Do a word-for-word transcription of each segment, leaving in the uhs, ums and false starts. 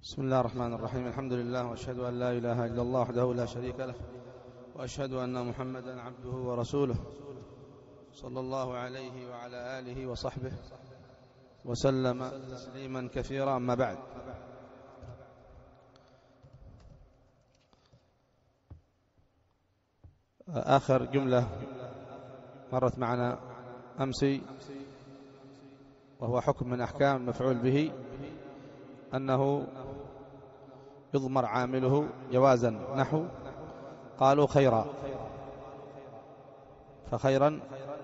بسم الله الرحمن الرحيم. الحمد لله، وأشهد أن لا إله إلا الله وحده لا شريك له، وأشهد أن محمدا عبده ورسوله صلى الله عليه وعلى آله وصحبه وسلم تسليما كثيرا. أما بعد، آخر جملة مرت معنا أمسي وهو حكم من أحكام مفعول به، أنه يضمر عامله جوازا، نحو قالوا خيرا، فخيرا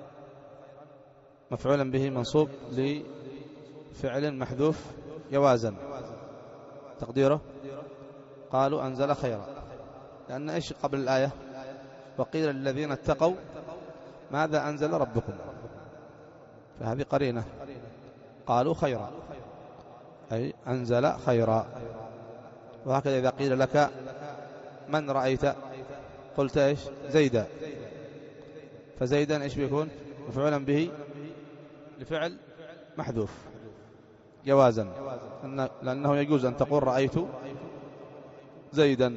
مفعولا به منصوب لفعل محذوف جوازا، تقديره قالوا أنزل خيرا، لأن إيش قبل الآية؟ وقيل للذين اتقوا ماذا أنزل ربكم، فهذه قرينة، قالوا خيرا أي أنزل خيرا. وهكذا إذا قيل لك من رأيت قلت إيش؟ زيدا، فزيدا إيش بيكون؟ مفعولا به لفعل محذوف جوازا، لأنه يجوز أن تقول رأيت زيدا.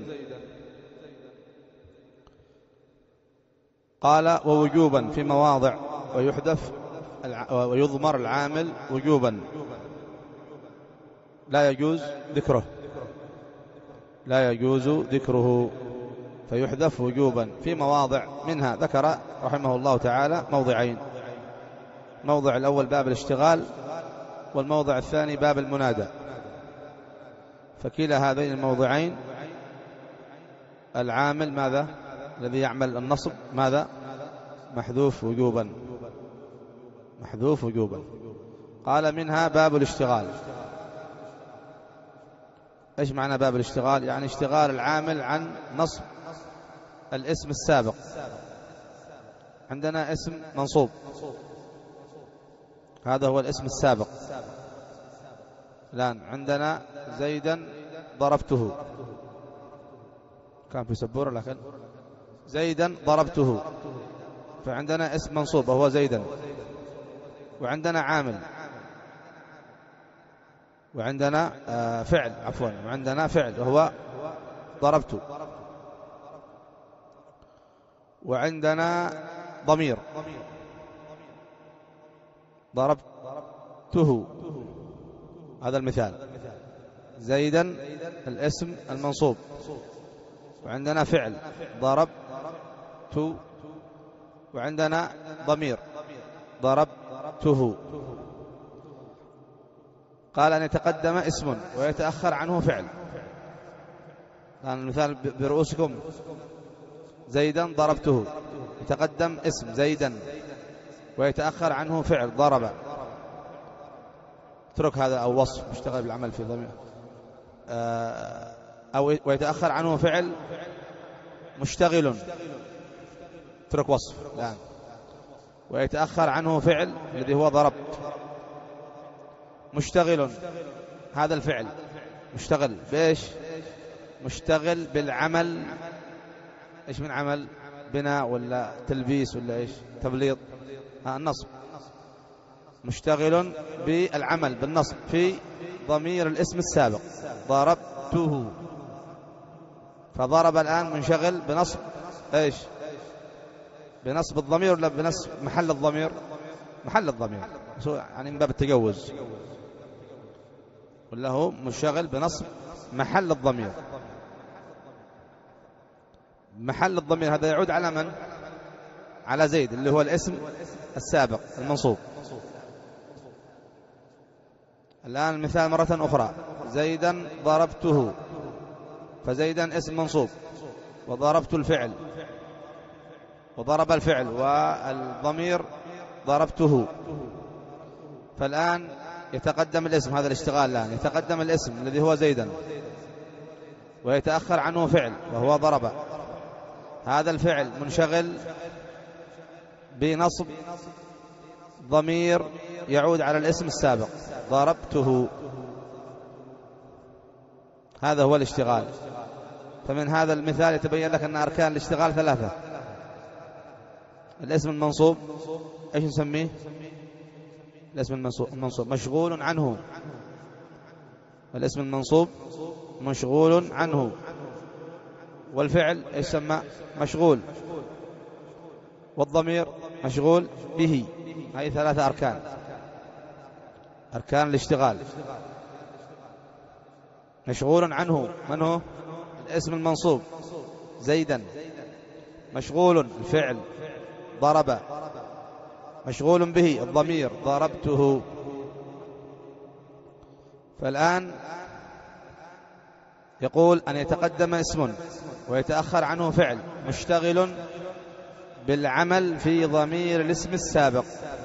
قال ووجوبا في مواضع، ويحذف ويضمر العامل وجوبا، لا يجوز ذكره لا يجوز ذكره فيحذف وجوبا في مواضع، منها ذكر رحمه الله تعالى موضعين: موضع الأول باب الاشتغال، والموضع الثاني باب المنادى. فكلا هذين الموضعين العامل ماذا؟ الذي يعمل النصب ماذا؟ محذوف وجوبا محذوف وجوبا. قال منها باب الاشتغال. إيش معنى باب الاشتغال؟ يعني اشتغال العامل عن نصب الاسم السابق. عندنا اسم منصوب، هذا هو الاسم السابق. الآن عندنا زيدا ضربته، كان في سبورة لكن زيدا ضربته، فعندنا اسم منصوب وهو زيدا، وعندنا عامل، وعندنا فعل عفوا وعندنا فعل وهو ضربت، وعندنا ضمير ضربته. هذا المثال: زيدا الاسم المنصوب، وعندنا فعل ضربت، وعندنا ضمير ضربته. قال أن يتقدم اسم ويتأخر عنه فعل. الآن المثال برؤوسكم: زيدا ضربته، يتقدم اسم زيدا ويتأخر عنه فعل ضرب. اترك هذا، أو وصف مشتغل بالعمل في ضمير، أو ويتأخر عنه فعل مشتغل، اترك وصف الآن، ويتأخر عنه فعل الذي هو ضربت. مشتغل، هذا الفعل مشتغل بإيش؟ مشتغل بالعمل. إيش من عمل؟ بناء ولا تلبيس ولا إيش؟ تبليط، ها النصب. مشتغل بالعمل بالنصب في ضمير الاسم السابق ضربته. فضرب الآن منشغل بنصب إيش؟ بنصب الضمير ولا بنصب محل الضمير؟ محل الضمير، يعني من باب التجوز، ولا هو منشغل بنصب محل الضمير. محل الضمير هذا يعود على من؟ على زيد اللي هو الاسم السابق المنصوب. الآن المثال مرة أخرى: زيدا ضربته، فزيدا اسم منصوب، وضربت الفعل، وضرب الفعل، والضمير ضربته. فالآن يتقدم الاسم، هذا الاشتغال الآن يتقدم الاسم الذي هو زيدا، ويتأخر عنه فعل وهو ضرب. هذا الفعل منشغل بنصب ضمير يعود على الاسم السابق ضربته. هذا هو الاشتغال. فمن هذا المثال يتبين لك أن أركان الاشتغال ثلاثة: الاسم المنصوب ايش نسميه؟ الاسم المنصوب المنصوب مشغول عنه الاسم المنصوب مشغول عنه، والفعل يسمى مشغول، والضمير مشغول به. هذه ثلاثة أركان، أركان الاشتغال. مشغول عنه من هو؟ الاسم المنصوب زيدا. مشغول الفعل ضرب. مشغول به الضمير ضربته. فالآن يقول أن يتقدم اسم ويتأخر عنه فعل مشتغل بالعمل في ضمير الاسم السابق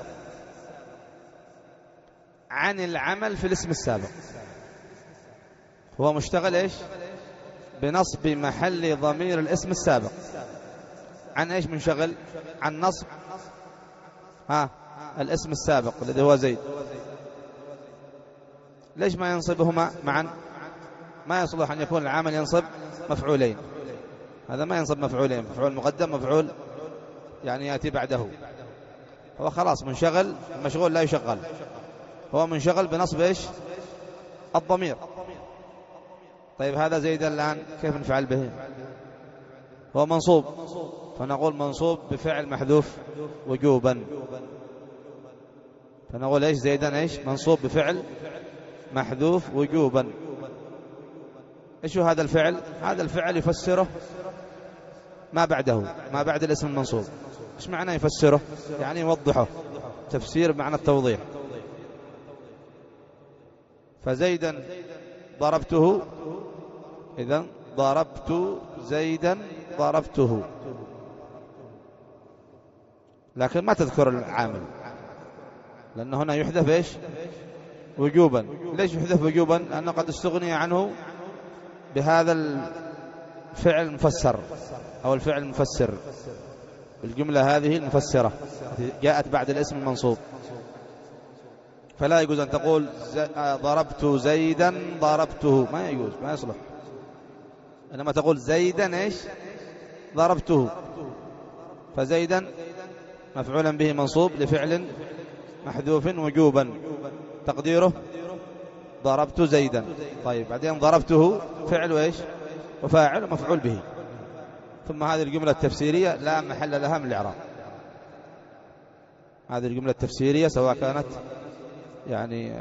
عن العمل في الاسم السابق. هو مشتغل إيش؟ بنصب محل ضمير الاسم السابق. عن إيش منشغل؟ عن نصب ها الاسم السابق الذي هو زيد. ليش ما ينصبهما معا؟ ما يصلح أن يكون العامل ينصب مفعولين، هذا ما ينصب مفعولين، مفعول مقدم مفعول يعني يأتي بعده. هو خلاص منشغل، المشغول لا يشغل، هو منشغل بنصب إيش؟ الضمير. طيب هذا زيد الآن كيف نفعل به؟ هو منصوب، فنقول منصوب بفعل محذوف وجوبا. فنقول إيش؟ زيدا إيش؟ منصوب بفعل محذوف وجوبا. إيش هو هذا الفعل؟ هذا الفعل يفسره ما بعده، ما بعد الاسم المنصوب. إيش معنى يفسره؟ يعني يوضحه، تفسير بمعنى التوضيح. فزيدا ضربته، إذن ضربت زيدا ضربته، لكن ما تذكر العامل، لأن هنا يحذف إيش؟ وجوبا. ليش يحذف وجوبا؟ لأنه قد استغني عنه بهذا الفعل المفسر أو الفعل المفسر، الجملة هذه المفسرة جاءت بعد الاسم المنصوب. فلا يجوز أن تقول ضربت زيدا ضربته، ما يجوز، ما يصلح. إنما تقول زيدا إيش؟ ضربته. فزيدا مفعولا به منصوب لفعل محذوف وجوبا، تقديره ضربت زيدا. طيب بعدين ضربته فعل وإيش؟ وفاعل ومفعول به. ثم هذه الجملة التفسيرية لا محل لها من الإعراب. هذه الجملة التفسيرية سواء كانت يعني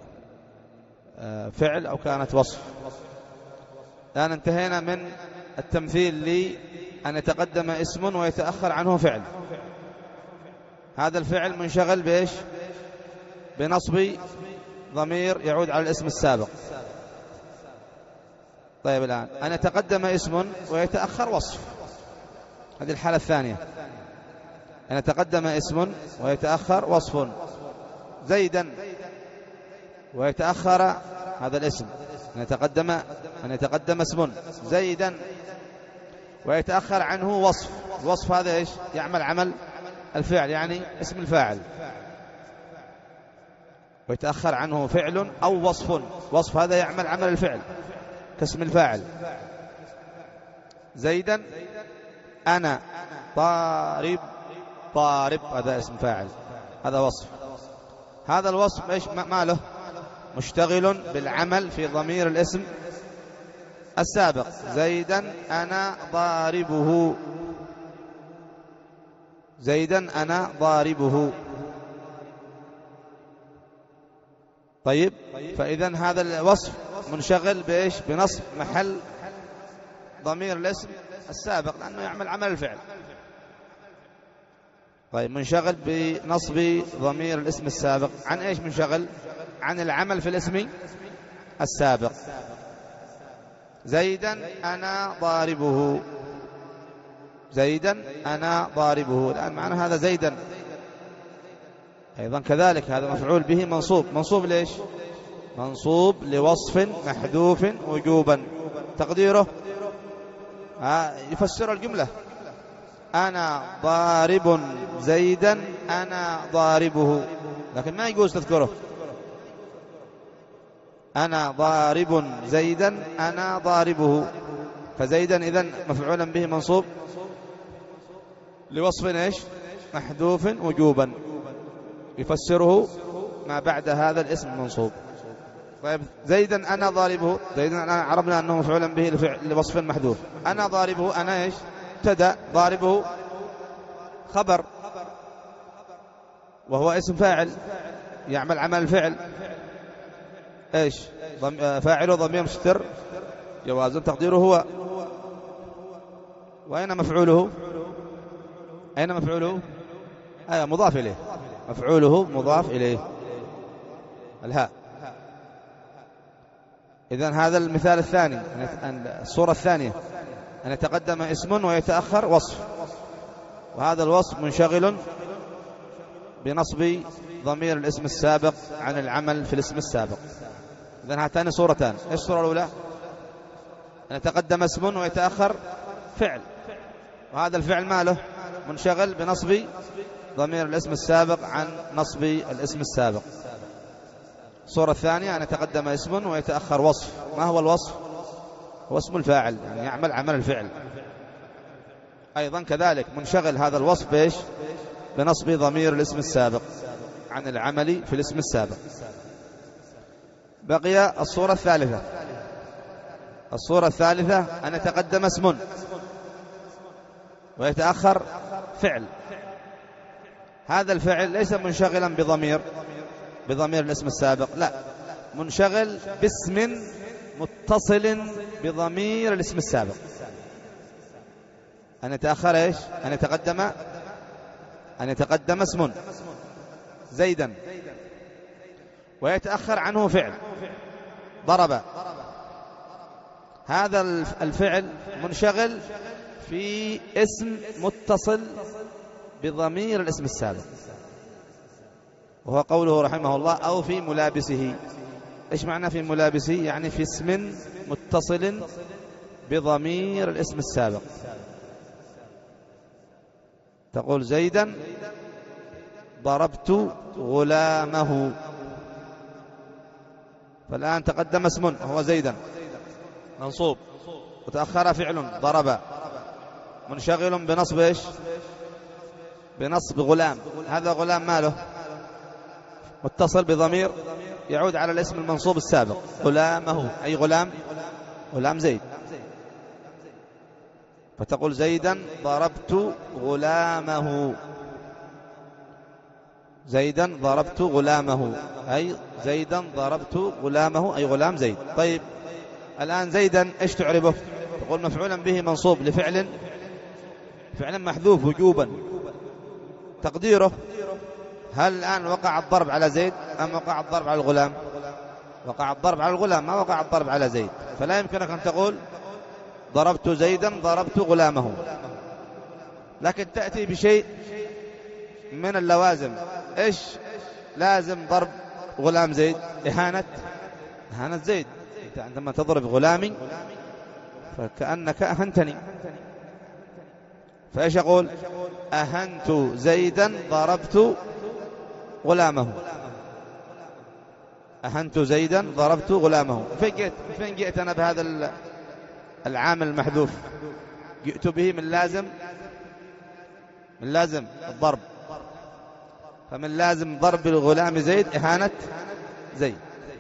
فعل أو كانت وصف. الآن انتهينا من التمثيل لأن يتقدم اسم ويتأخر عنه فعل. هذا الفعل منشغل بإيش؟ بنصب ضمير يعود على الاسم السابق. طيب الآن أن يتقدم اسم ويتأخر وصف، هذه الحالة الثانية. أن يتقدم اسم ويتأخر وصف. زيدا ويتأخر هذا الاسم. أن يتقدم أن يتقدم اسم زيدا ويتأخر عنه وصف. الوصف هذا إيش؟ يعمل عمل الفعل، يعني اسم الفاعل. ويتأخر عنه فعل أو وصف. وصف هذا يعمل عمل الفعل كاسم الفاعل. زيدا أنا ضارب، ضارب هذا اسم فاعل، هذا وصف. هذا الوصف إيش ما له؟ مشتغل بالعمل في ضمير الاسم السابق. زيدا أنا ضاربه، زيدا أنا ضاربه. طيب فإذا هذا الوصف منشغل بإيش؟ بنصب محل ضمير الاسم السابق، لأنه يعمل عمل الفعل. طيب منشغل بنصب ضمير الاسم السابق عن إيش منشغل؟ عن العمل في الاسم السابق. زيدا أنا ضاربه، زيدا أنا ضاربه. الآن معنى هذا زيدا أيضا كذلك هذا مفعول به منصوب. منصوب ليش؟ منصوب لوصف محذوف وجوبا، تقديره يفسر الجملة أنا ضارب زيدا أنا ضاربه، لكن ما يجوز تذكره أنا ضارب زيدا أنا ضاربه. فزيدا إذن مفعولا به منصوب لوصف إيش؟ محذوف وجوبا، يفسره ما بعد هذا الاسم المنصوب. طيب زيدا أنا ضاربه، زيدا أنا عرفنا أنه مفعولا به لفعل لوصف محذوف. أنا ضاربه، أنا إيش؟ ابتدأ، ضاربه خبر وهو اسم فاعل يعمل عمل الفعل. إيش؟ فاعله ضمير مستتر جوازا تقديره هو. وأين مفعوله؟ أين مفعوله؟ أي مضاف إليه، مفعوله مضاف إليه الهاء. إذن هذا المثال الثاني، الصورة الثانية، أن يتقدم اسم ويتأخر وصف، وهذا الوصف منشغل بنصب ضمير الاسم السابق عن العمل في الاسم السابق. إذن هاتان صورتان. إيش الصورة الأولى؟ أن يتقدم اسم ويتأخر فعل، وهذا الفعل ماله؟ منشغل بنصب ضمير الاسم السابق عن نصب الاسم السابق. الصورة الثانية أن يتقدم اسم ويتأخر وصف. ما هو الوصف؟ هو اسم الفاعل، يعني يعمل عمل الفعل. أيضا كذلك منشغل هذا الوصف بإيش؟ بنصب ضمير الاسم السابق عن العمل في الاسم السابق. بقي الصورة الثالثة. الصورة الثالثة أن يتقدم اسم ويتأخر فعل. هذا الفعل ليس منشغلا بضمير بضمير الاسم السابق، لا، منشغل باسم متصل بضمير الاسم السابق. أن يتأخر إيش؟ أن يتقدم أن يتقدم اسم زيدا ويتأخر عنه فعل ضرب. هذا الفعل منشغل في اسم متصل بضمير الاسم السابق، وهو قوله رحمه الله أو في ملابسه. إيش معنى في ملابسه؟ يعني في اسم متصل بضمير الاسم السابق. تقول زيدا ضربت غلامه، فالآن تقدم اسم هو زيدا منصوب، وتأخر فعل ضرب منشغل بنصب إيش؟ بنصب غلام. هذا غلام ماله؟ متصل بضمير يعود على الاسم المنصوب السابق، غلامه أي غلام غلام زيد. فتقول زيدا ضربت غلامه، زيدا ضربت غلامه أي زيدا ضربت غلامه أي غلام زيد. طيب الآن زيدا إيش تعربه؟ تقول مفعولا به منصوب لفعل فعلا محذوف وجوبا، تقديره هل الآن وقع الضرب على زيد أم وقع الضرب على الغلام؟ وقع الضرب على الغلام، ما وقع الضرب على زيد. فلا يمكنك أن تقول ضربت زيدا ضربت غلامه، لكن تأتي بشيء من اللوازم. إيش لازم ضرب غلام زيد؟ إهانة إهانة زيد. أنت عندما تضرب غلامي فكأنك أهنتني. فإيش أقول؟ أهنت زيدا ضربت غلامه، أهنت زيدا ضربت غلامه. فين جئت فين جئت أنا بهذا العامل المحذوف؟ جئت به من لازم من لازم الضرب، فمن لازم ضرب الغلام زيد إهانة زيد.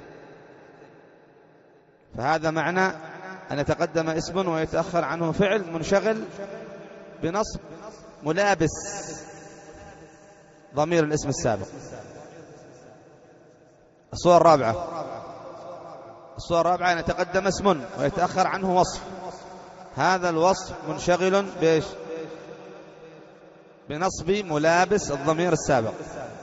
فهذا معنى أن يتقدم اسم ويتأخر عنه فعل منشغل بنصب ملابس ضمير الاسم السابق. الصورة الرابعة. الصورة الرابعة أن يتقدم اسم ويتأخر عنه وصف. هذا الوصف منشغل بإيش؟ بنصب ملابس الضمير السابق،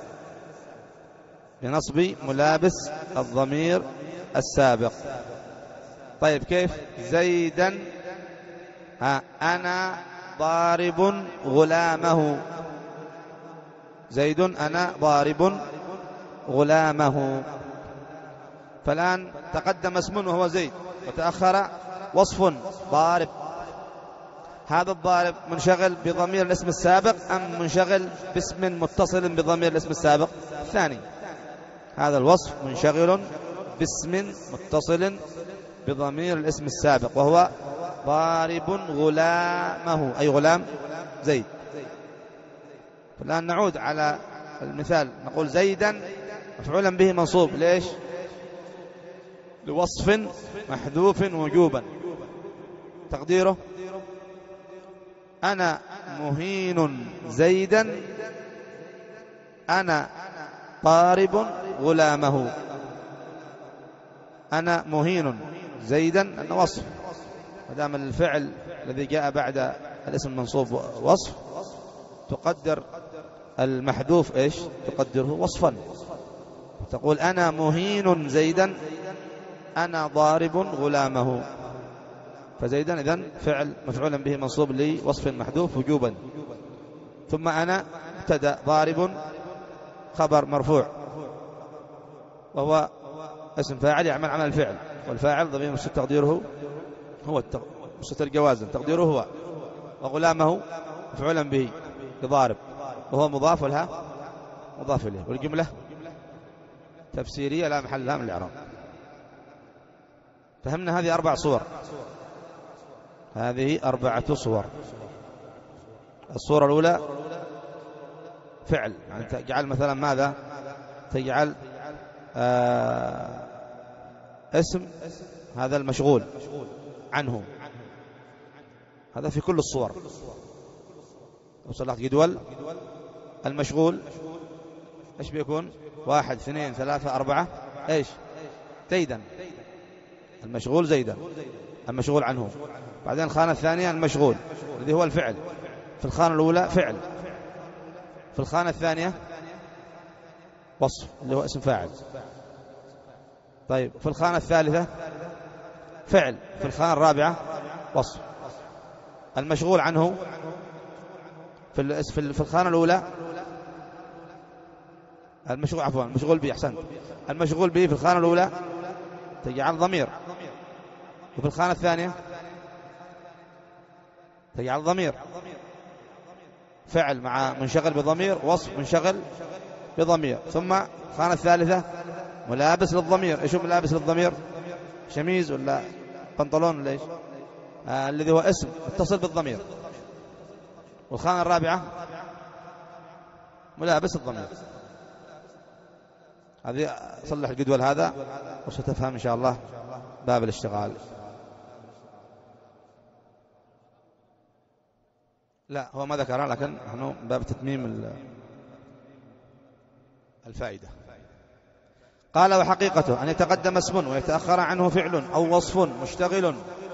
بنصب ملابس الضمير السابق. طيب كيف؟ زيدا ها أنا ضارب غلامه، زيد أنا ضارب غلامه. فالآن تقدم اسم وهو زيد وتأخر وصف ضارب. هذا الضارب منشغل بضمير الاسم السابق أم منشغل باسم متصل بضمير الاسم السابق؟ الثاني. هذا الوصف منشغل باسم متصل بضمير الاسم السابق وهو ضارب غلامه أي غلام زيد. فالآن نعود على المثال، نقول زيدا مفعولا به منصوب. ليش؟ لوصف محذوف وجوبا، تقديره أنا مهين زيدا أنا ضارب غلامه. أنا مهين زيدا أن وصف، ودام الفعل الذي جاء بعد الاسم المنصوب وصف تقدر المحذوف إيش؟ تقدره وصفا، تقول أنا مهين زيدا أنا ضارب غلامه. فزيدا إذن فعل مفعولا به منصوب لوصف محذوف وجوبا. ثم أنا ابتدأ ضارب خبر مرفوع وهو اسم فاعل يعمل عمل الفعل، والفاعل ضمير مستتر تقديره هو مستتر جوازا تقديره هو، وغلامه مفعولا به لضارب وهو مضاف لها مضاف إليه، والجملة تفسيرية لا محل لها من الإعراب. فهمنا هذه أربع صور، هذه أربعة صور. الصورة الأولى فعل، يعني تجعل مثلا ماذا؟ تجعل آه اسم هذا المشغول عنه، هذا في كل الصور. لو صلحت جدول المشغول ايش بيكون؟ واحد اثنين ثلاثة أربعة ايش؟ زيدا، المشغول زيدا، المشغول عنه. بعدين الخانة الثانية المشغول الذي هو الفعل، في الخانة الأولى فعل، في الخانة الثانية وصف اللي هو اسم فاعل. طيب في الخانة الثالثة فعل، في الخانة الرابعة وصف. المشغول عنه في في الخانة الأولى المشغول عفوا المشغول به، أحسنت، المشغول به في الخانة الأولى تجعل ضمير، وفي الخانة الثانية تجعل ضمير فعل مع منشغل بضمير، وصف منشغل بضمير. ثم الخانة الثالثة ملابس للضمير. ايش هو ملابس للضمير؟ شميز ولا بنطلون ولا ايش؟ آه الذي هو اسم اتصل بالضمير. والخانة الرابعة ملابس الضمير. هذه صلح الجدول هذا وستفهم إن شاء الله باب الاشتغال. لا هو ما ذكرها، لكن نحن باب تتميم الفائدة. قال وحقيقته أن يتقدم اسم ويتأخر عنه فعل أو وصف مشتغل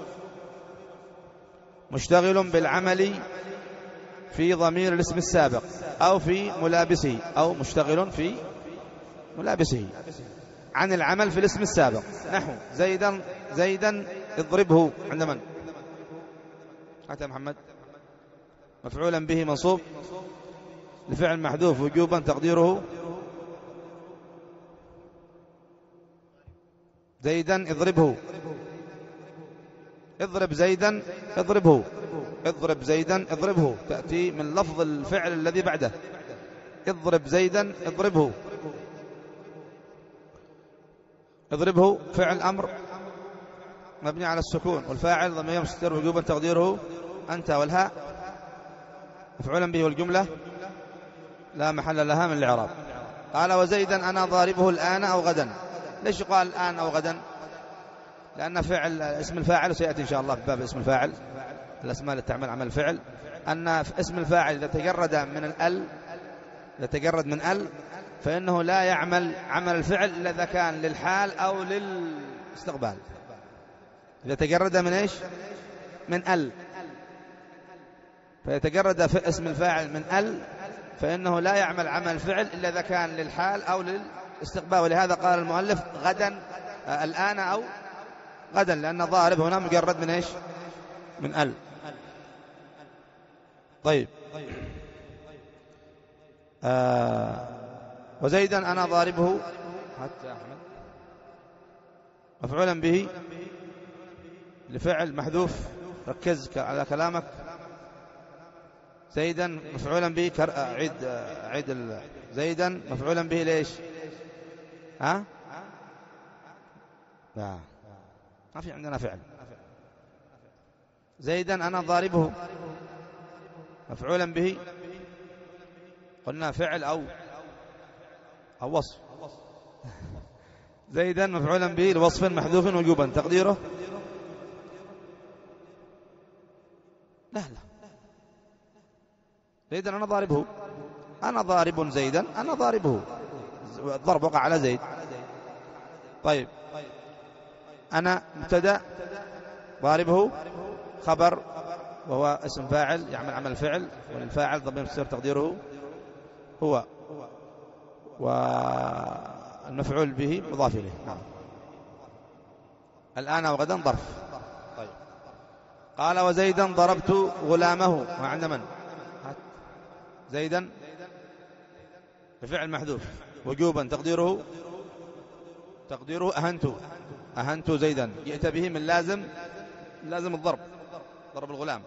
مشتغل بالعمل في ضمير الاسم السابق أو في ملابسه، أو مشتغل في ملابسه عن العمل في الاسم السابق. نحو زيدا زيدا اضربه عند من؟ حتى محمد مفعولا به منصوب لفعل محذوف وجوبا تقديره زيدا اضربه. اضرب زيدا اضربه، اضرب زيدا اضربه تأتي من لفظ الفعل الذي بعده. اضرب زيدا اضربه. اضربه فعل أمر مبني على السكون، والفاعل ضمير مستتر وجوبا تقديره أنت، والهاء مفعولا به، والجملة لا محل لها من الإعراب. قال وزيدا أنا ضاربه الآن أو غدا. ليش قال الآن أو غدا؟ لأن فعل اسم الفاعل سيأتي إن شاء الله في باب اسم الفاعل، الأسماء التي تعمل عمل الفعل، أن اسم الفاعل إذا تجرد من الأل إذا تجرد من أل فإنه لا يعمل عمل الفعل إلا إذا كان للحال أو للاستقبال. إذا تجرد من إيش؟ من أل، فيتجرد في اسم الفاعل من أل فإنه لا يعمل عمل الفعل إلا إذا كان للحال أو للاستقبال. ولهذا قال المؤلف غدا آه الآن أو غدا، لأن ضارب هنا مجرد من إيش؟ من أل. طيب آه وزيدا أنا ضاربه حتى أحمد مفعولا به لفعل محذوف. ركز على كلامك. زيدا مفعولا به كر... عيد عيد زيدا مفعولا به ليش؟ ها؟ لا ما في عندنا فعل. زيدا أنا ضاربه مفعولا به قلنا فعل أو أو وصف. زيدا مفعولا به لوصف محذوف وجوبا تقديره لا لا زيدا أنا ضاربه، أنا ضارب زيدا، أنا ضاربه، الضرب وقع على زيد. طيب أنا مبتدأ ضاربه خبر وهو اسم فاعل يعمل عمل فعل، والفاعل ضمير مستتر تقديره هو، والمفعول به مضاف إليه. نعم. الآن وغدا ظرف. طيب قال وزيدا ضربت غلامه، وعند من؟ زيدا بفعل محذوف وجوبا تقديره تقديره أهنت، أهنت زيدا، جئت به من لازم لازم الضرب، ضرب الغلام.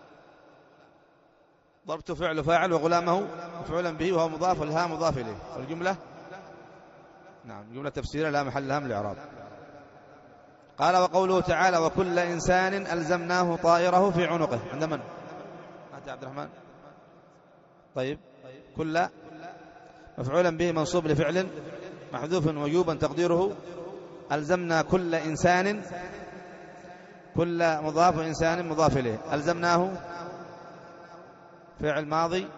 ضربت فعل فاعل وغلامه مفعولا به وهو مضاف والها مضاف إليه. والجملة نعم جملة تفسيرية لا محل لها من الإعراب. قال وقوله تعالى وكل إنسان ألزمناه طائره في عنقه، عند من؟ أنت عبد الرحمن. طيب كل مفعولا به منصوب لفعل محذوف وجوبا تقديره ألزمنا كل إنسان، كل مضاف وإنسان مضاف إليه. ألزمناه فعل ماضي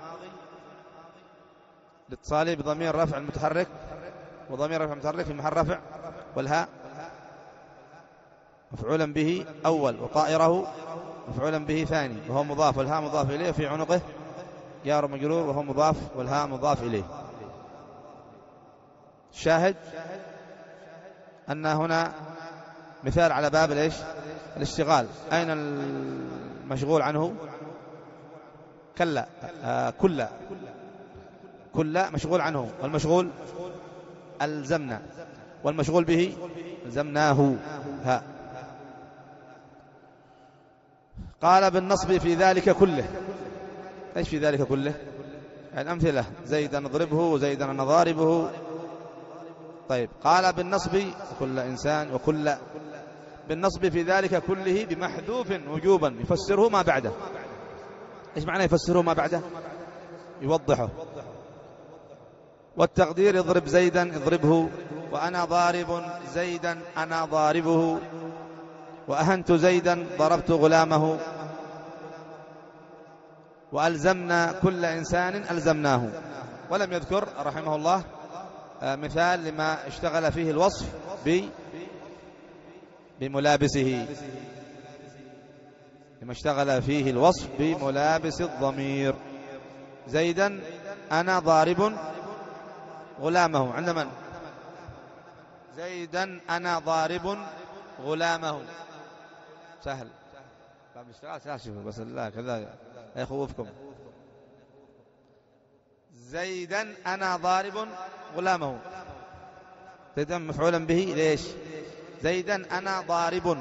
لاتصاله بضمير رفع المتحرك، وضمير رفع المتحرك في محل رفع، والهاء مفعولا به أول، وطائره مفعولا به ثاني وهو مضاف والهاء مضاف إليه، في عنقه جار مجرور وهو مضاف والهاء مضاف إليه. الشاهد أن هنا مثال على باب الإيش؟ الاشتغال. أين المشغول عنه؟ كلا آه كل كل مشغول عنه، والمشغول ألزمنا، والمشغول به ألزمناه. ها قال بالنصب في ذلك كله. ايش في ذلك كله؟ الأمثلة زيدا نضربه وزيدا نضاربه. طيب قال بالنصب كل إنسان وكل، بالنصب في ذلك كله بمحذوف وجوبا يفسره ما بعده. ايش معنى يفسره ما بعده؟ يوضحه. والتقدير اضرب زيدا اضربه، وأنا ضارب زيدا أنا ضاربه، وأهنت زيدا ضربت غلامه، وألزمنا كل إنسان ألزمناه. ولم يذكر رحمه الله مثال لما اشتغل فيه الوصف بملابسه، لما اشتغل فيه الوصف بملابس الضمير. زيدا أنا ضارب غلامه، عند من؟ زيدا أنا ضارب غلامه. سهل باب الاشتغال سهل، شوفوا بس الله كذا لا يخوفكم. زيدا أنا ضارب غلامه، زيدا مفعولا به ليش؟ زيدا أنا ضارب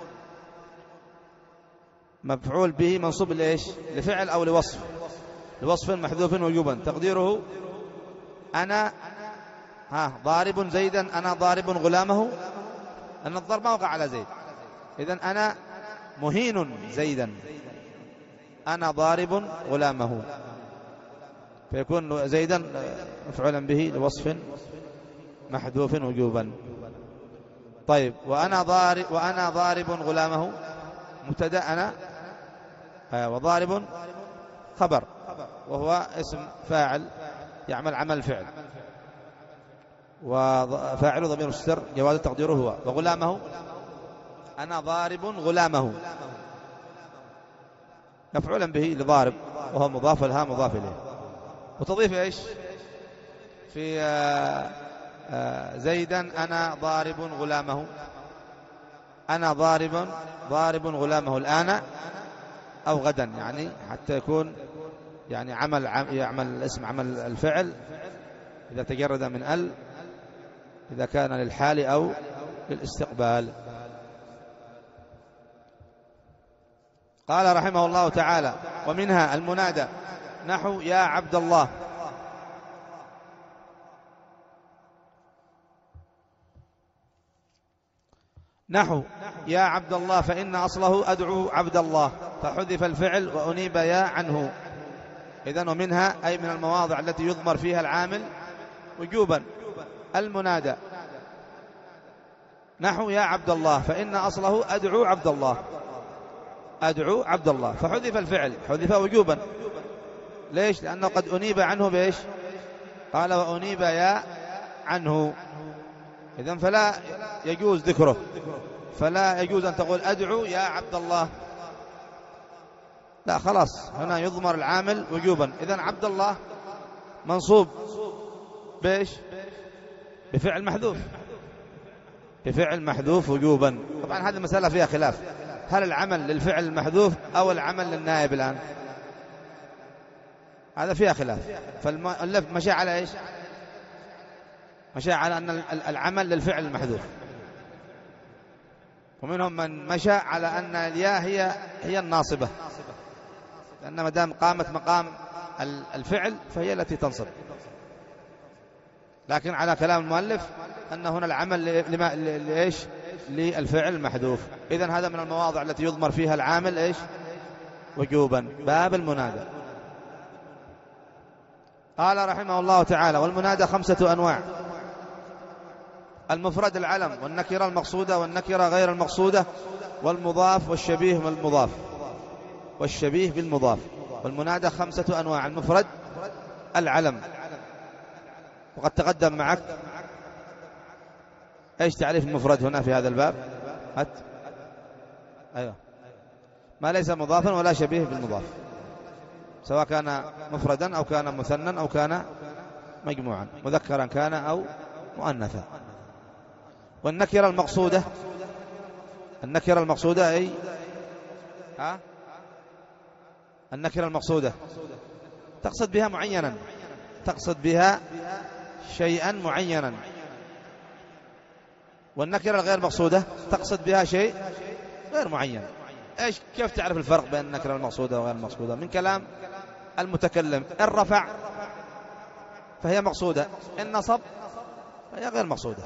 مفعول به منصوب ليش؟ لفعل أو لوصف، لوصف محذوف وجوبا تقديره أنا ها ضارب زيدا أنا ضارب غلامه، أن الضرب ما وقع على زيد، إذن أنا مهين زيدا أنا ضارب غلامه، فيكون زيدا مفعولا به لوصف محذوف وجوبا. طيب وأنا ضارب وأنا ضارب غلامه مبتدأ أنا، وضارب خبر وهو اسم فاعل يعمل عمل فعل، وفاعل ضمير مستتر جواز تقديره هو، وغلامه أنا ضارب غلامه مفعولا به لضارب وهو مضاف والها مضاف إليه. وتضيف إيش في آآ آآ زيدا أنا ضارب غلامه، أنا ضارب ضارب غلامه الآن أو غدا، يعني حتى يكون يعني عمل يعمل الاسم عمل الفعل إذا تجرد من ال، إذا كان للحال أو للاستقبال. قال رحمه الله تعالى ومنها المنادى نحو يا عبد الله، نحو يا عبد الله فإن أصله أدعو عبد الله، فحذف الفعل وأنيب يا عنه. إذن ومنها أي من المواضع التي يضمر فيها العامل وجوبا المنادى نحو يا عبد الله، فإن أصله أدعو عبد الله، أدعو عبد الله، فحذف الفعل، حذف وجوبا. ليش؟ لأنه قد أنيب عنه بإيش؟ قال وأنيب يا عنه، إذن فلا يجوز ذكره، فلا يجوز أن تقول أدعو يا عبد الله، لا خلاص، هنا يضمر العامل وجوبا. إذن عبد الله منصوب بإيش؟ بفعل محذوف، بفعل محذوف وجوبا. طبعا هذه المسألة فيها خلاف، هل العمل للفعل المحذوف أو العمل للنائب الآن؟ هذا فيها خلاف. فالمؤلف مشى على إيش؟ مشى على أن العمل للفعل المحذوف، ومنهم من مشى على أن الياء هي هي الناصبة، لأن ما دام قامت مقام الفعل فهي التي تنصب. لكن على كلام المؤلف أن هنا العمل لما لإيش؟ للفعل المحذوف. إذن هذا من المواضع التي يضمر فيها العامل إيش؟ وجوبا. باب المنادى. قال رحمه الله تعالى: والمنادى خمسة أنواع: المفرد العلم، والنكرة المقصودة، والنكرة غير المقصودة، والمضاف، والشبيه بالمضاف، والشبيه بالمضاف. والمنادى خمسة أنواع: المفرد العلم، وقد تقدم معك ايش تعريف المفرد هنا في هذا الباب؟ هات. ايوه، ما ليس مضافا ولا شبيه بالمضاف، سواء كان مفردا او كان مثنى او كان مجموعا، مذكرا كان او مؤنثا. والنكره المقصوده، النكره المقصوده اي ها النكره المقصوده تقصد بها معينا، تقصد بها شيئا معينا. والنكرة الغير مقصودة تقصد بها شيء غير معين. ايش كيف تعرف الفرق بين النكرة المقصودة وغير المقصودة؟ من كلام المتكلم: إن رفع فهي مقصودة، إن نصب فهي غير مقصودة.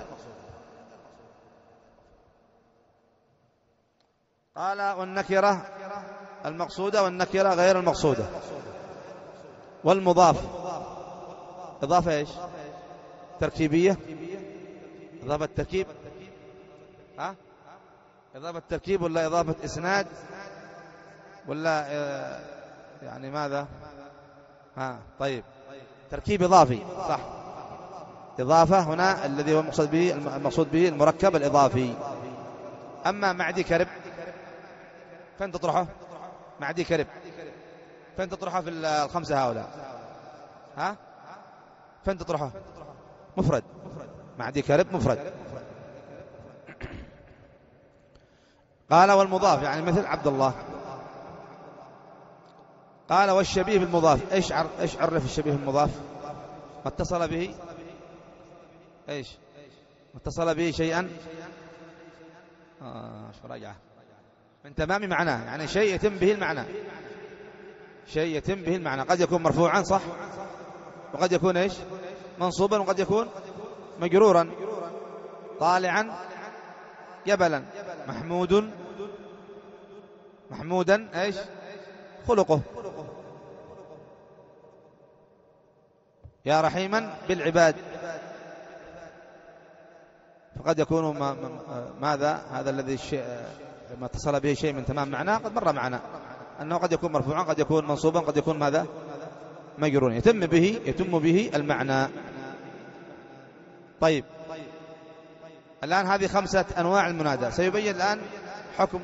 قال: والنكرة المقصودة والنكرة غير المقصودة. والمضاف إضافة ايش؟ تركيبية، إضافة تركيب، ها؟ إضافة تركيب ولا إضافة إسناد ولا آه يعني ماذا؟ ها طيب، تركيب إضافي، صح. إضافة هنا الذي هو المقصود به المقصود به المركب الإضافي. أما معدي كرب فين تطرحه؟ معدي كرب فين تطرحه في الخمسة هؤلاء؟ ها؟ فين تطرحه؟ مفرد. معدي كرب مفرد. قال: والمضاف يعني مثل عبد الله. قال: والشبيه بالمضاف. ايش عر... ايش عرف الشبيه بالمضاف؟ ما اتصل به ايش؟ ما اتصل به شيئا اه شو راجعه من تمام معناه، يعني شيء يتم به المعنى، شيء يتم به المعنى. قد يكون مرفوعا، صح، وقد يكون ايش؟ منصوبا، وقد يكون مجرورا. طالعا جبلا، محمود محمودا ايش؟ خلقه. يا رحيما بالعباد، فقد يكون ما ماذا هذا الذي الشيء ما اتصل به شيء من تمام معناه قد مر معنا أنه قد يكون مرفوعا، قد يكون منصوبا، قد يكون ماذا؟ مجرورا، يتم به يتم به المعنى. طيب، الآن هذه خمسة أنواع المنادى. سيبين الآن حكم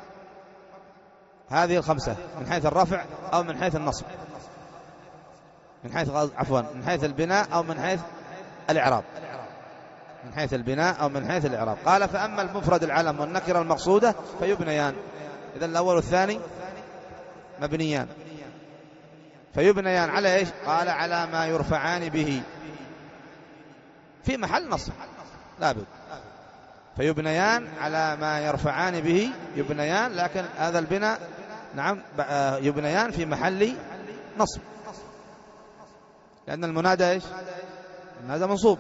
هذه الخمسة من حيث الرفع أو من حيث النصب، من حيث عفوا من حيث البناء أو من حيث الإعراب، من حيث البناء أو من حيث الإعراب. قال: فأما المفرد العلم والنكرة المقصودة فيبنيان. إذن الأول والثاني مبنيان، فيبنيان على إيش؟ قال: على ما يرفعان به في محل نصب لابد. فيبنيان على ما يرفعان به، يبنيان، لكن هذا البناء نعم يبنيان في محل نصب، لأن المنادى إيش؟ المنادى منصوب.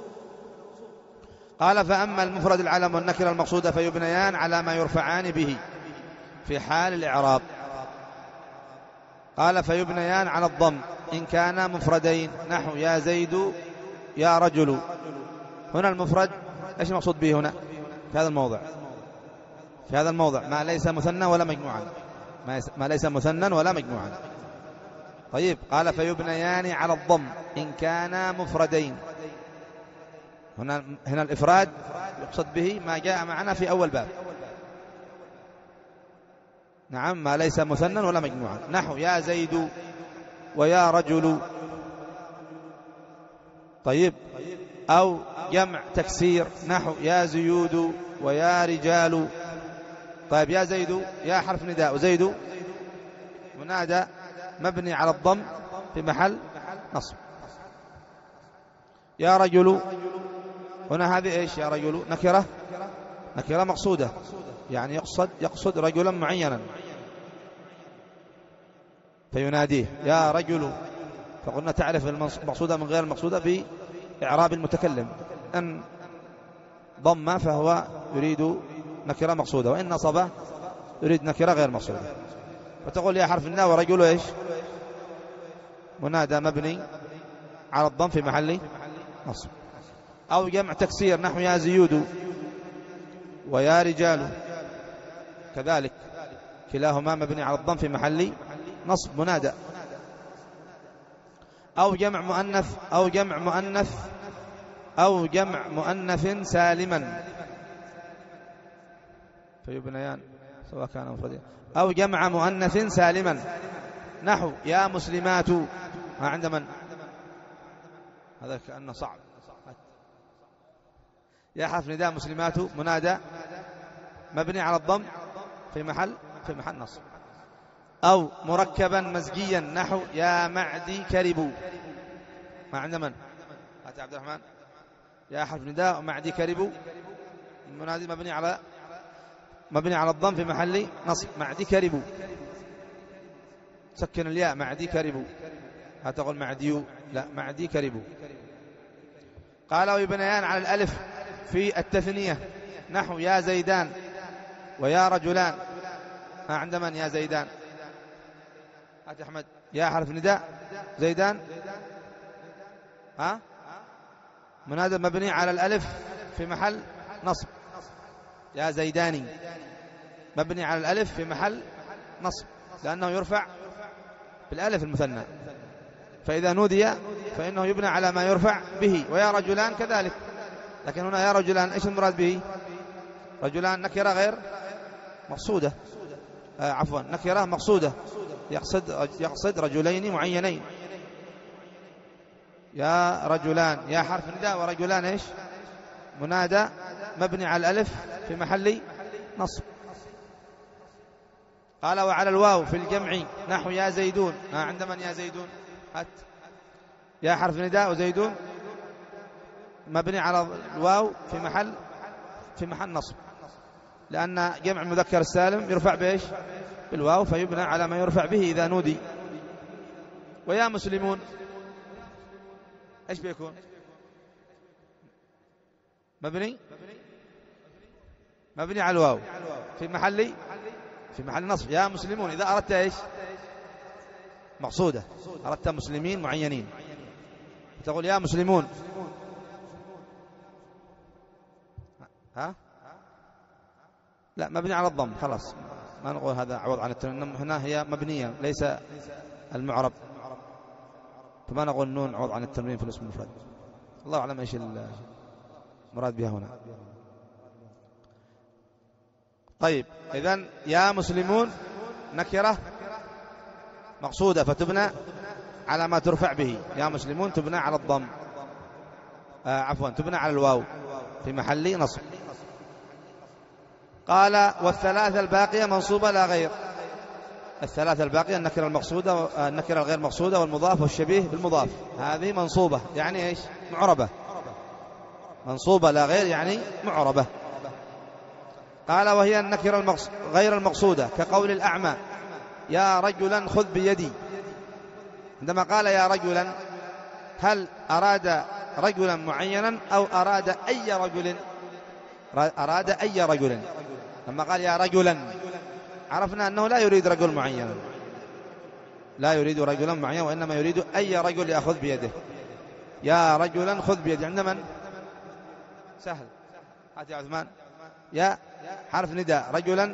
قال: فأما المفرد العلم والنكرة المقصودة فيبنيان على ما يرفعان به في حال الإعراب. قال: فيبنيان على الضم إن كانا مفردين، نحو يا زيد يا رجل. هنا المفرد ايش المقصود به هنا؟ في هذا الموضع في هذا الموضع ما ليس مثنى ولا مجموعا، ما ليس مثنى ولا مجموعا. طيب قال فيبنيان على الضم إن كانا مفردين. هنا هنا الإفراد يقصد به ما جاء معنا في أول باب. نعم ما ليس مثنى ولا مجموعا، نحو يا زيد ويا رجل. طيب أو جمع تكسير نحو يا زيود ويا رجال. طيب يا زيد يا حرف نداء، وزيد منادى مبني على الضم في محل نصب. يا رجل هنا هذه ايش؟ يا رجل نكرة نكرة مقصودة، يعني يقصد يقصد رجلا معينا فيناديه يا رجل. فقلنا تعرف المقصودة من غير المقصودة بإعراب المتكلم، أن ضم فهو يريد نكرة مقصودة، وإن نصب يريد نكرة غير مقصودة. فتقول يا حرف النداء ورجل ايش؟ منادى مبني على الضم في محل نصب. أو جمع تكسير نحو يا زيود ويا رجال، كذلك كلاهما مبني على الضم في محل نصب منادى. أو جمع مؤنث أو جمع مؤنث أو جمع مؤنث سالما فيبنيان سواء كان مفردين. أو جمع مؤنث سالما نحو يا مسلمات. ما عند من؟ هذا كأنه صعب. يا حرف نداء مسلمات منادى مبني على الضم في محل في محل نصب. أو مركبا مزجيا نحو يا معدي كربوا. ما عند من؟ هات عبد الرحمن. يا حرف نداء معدي كربوا المنادي مبني على مبني على الضم في محل نصب. معدي كربوا سكن الياء معدي كربوا، لا تقول معديو، لا معدي كربوا. قال ويبنيان على الألف في التثنية نحو يا زيدان ويا رجلان. ما عند من؟ يا زيدان. هات أحمد. يا حرف نداء زيدان ها منادى مبني على الألف في محل نصب. يا زيداني مبني على الألف في محل نصب لأنه يرفع بالألف المثنى، فإذا نودي فإنه يبنى على ما يرفع به. ويا رجلان كذلك، لكن هنا يا رجلان إيش المراد به؟ رجلان نكرة غير مقصودة، آه عفوا نكرة مقصودة يقصد يقصد رجلين معينين. يا رجلان يا حرف نداء ورجلان ايش؟ منادى مبني على الألف في محل نصب. قال وعلى الواو في الجمع نحو يا زيدون. ما عند من؟ يا زيدون. هات. يا حرف نداء وزيدون مبني على الواو في محل في محل نصب، لأن جمع المذكر السالم يرفع بإيش؟ بالواو، فيبنى على ما يرفع به إذا نودي. ويا مسلمون إيش بيكون؟ مبني مبني على الواو في محل في محل نصب. يا مسلمون إذا أردت إيش؟ مقصودة، أردت مسلمين معينين تقول يا مسلمون. ها؟ لا مبني على الضم خلاص، ما نقول هذا عوض عن التنوين. هنا هي مبنية ليس المعرب، فما نقول نون عوض عن التنوين في الاسم المفرد. الله أعلم إيش المراد بها هنا. طيب إذن يا مسلمون نكرة مقصودة فتبنى على ما ترفع به. يا مسلمون تبنى على الضم، آه عفوا تبنى على الواو في محل نصب. قال والثلاثة الباقية منصوبة لا غير. الثلاثة الباقية النكرة المقصودة النكرة الغير مقصودة والمضاف والشبيه بالمضاف، هذه منصوبة يعني إيش؟ معربة. منصوبة لا غير يعني معربة. قال وهي النكرة المقص... غير المقصودة كقول الأعمى يا رجلا خذ بيدي. عندما قال يا رجلا هل أراد رجلا معينا أو أراد أي رجل؟ أراد أي رجل. لما قال يا رجلا عرفنا أنه لا يريد رجل معين، لا يريد رجلا معين، وإنما يريد أي رجل يأخذ بيده. يا رجلا خذ بيدي. عند من؟ سهل. هات يا عثمان. يا حرف نداء رجلا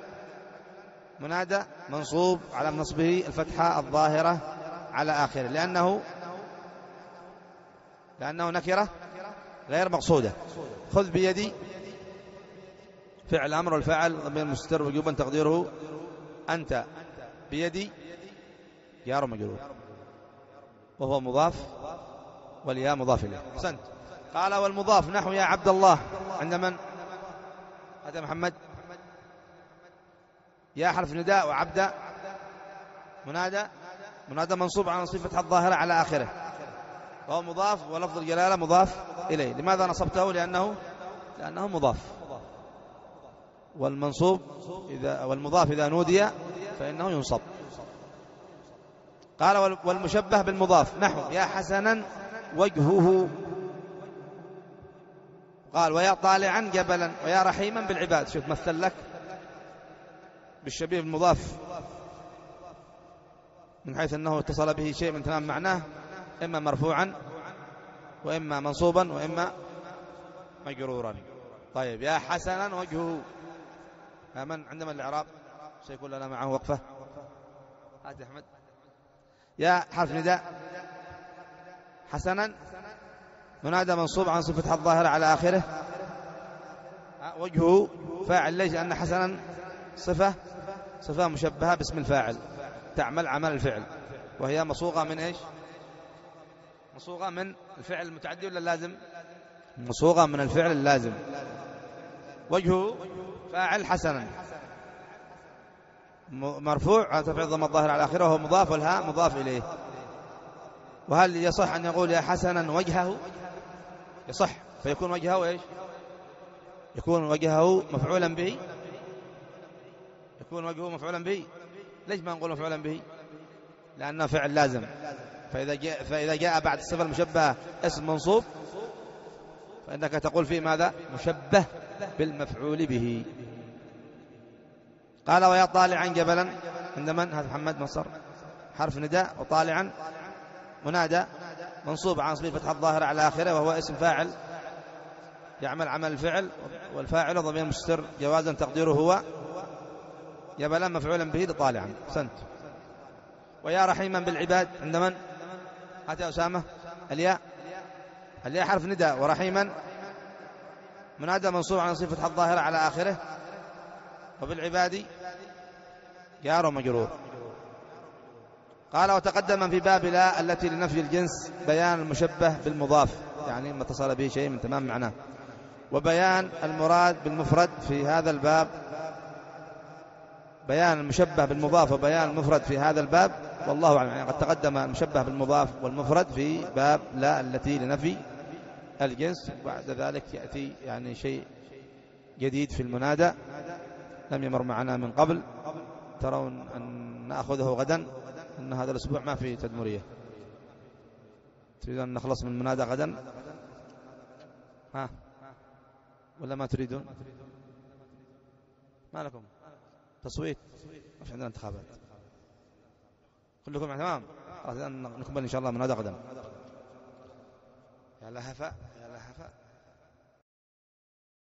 منادى منصوب على نصبه الفتحة الظاهرة على آخره لأنه لأنه نكرة غير مقصودة. خذ بيدي فعل أمر والفاعل ضمير مستتر وجوبا تقديره أنت بيدي جار ومجرور وهو مضاف والياء مضاف إليه. أحسنت. قال والمضاف نحو يا عبد الله عند من؟ هذا محمد. يا حرف نداء وعبد منادى منادى منصوب على صفة الظاهرة على آخره وهو مضاف ولفظ الجلالة مضاف إليه. لماذا نصبته؟ لأنه لأنه مضاف والمنصوب إذا والمضاف إذا نودي فإنه ينصب. قال والمشبه بالمضاف نحو يا حسنا وجهه. قال ويا طالعا جبلا ويا رحيما بالعباد. شوف مثل لك بالشبيه بالمضاف من حيث أنه اتصل به شيء من تمام معناه إما مرفوعا وإما منصوبا وإما مجرورا. طيب يا حسنا وجهه من عندما الإعراب سيكون لنا معه وقفة. هات أحمد. يا حرف نداء حسنا منادى منصوب عن صفة الظاهرة على آخره وجهه فاعل. ليش؟ لأن حسنا صفة صفة مشبهة باسم الفاعل تعمل عمل الفعل وهي مصوغة من إيش؟ مصوغة من الفعل المتعدي ولا اللازم؟ مصوغة من الفعل اللازم. وجهه فاعل حسنا مرفوع على ترفيع الضمة الظاهرة على آخره وهو مضاف والهاء مضاف إليه. وهل يصح أن يقول يا حسنا وجهه؟ يصح فيكون وجهه إيش؟ يكون وجهه مفعولا به. يكون وجهه مفعولا به. ليش ما نقول مفعولا به؟ لأنه فعل لازم. فإذا جاء, فإذا جاء بعد الصفة المشبهة اسم منصوب فإنك تقول فيه ماذا؟ مشبه بالمفعول به. قال ويا طالعا جبلا عند من؟ هذا محمد مصر. حرف نداء وطالعا منادى منصوب عن صفة فتح الظاهرة على آخره وهو اسم فاعل يعمل عمل الفعل والفاعل ضمير مستتر جوازا تقديره هو جبلا مفعولا به لطالعا. سنت. ويا رحيما بالعباد عند من؟ هات يا أسامة. الياء الياء حرف نداء ورحيما منادى منصوب عن صفة الظاهرة على آخره وبالعباد جار ومجرور. قال وتقدم في باب لا التي لنفي الجنس بيان المشبه بالمضاف يعني ما اتصل به شيء من تمام معناه وبيان المراد بالمفرد في هذا الباب. بيان المشبه بالمضاف وبيان المفرد في هذا الباب والله أعلم. يعني قد تقدم المشبه بالمضاف والمفرد في باب لا التي لنفي الجنس. بعد ذلك يأتي يعني شيء جديد في المنادى لم يمر معنا من قبل. ترون أن نأخذه غدا أن هذا الأسبوع ما في تدمرية. تريدون أن نخلص من المنادى غدا ها ولا ما تريدون؟ ما لكم تصويت؟ ما في عندنا انتخابات كلكم تمام. نكمل إن شاء الله منادى غدا. يا لهفا.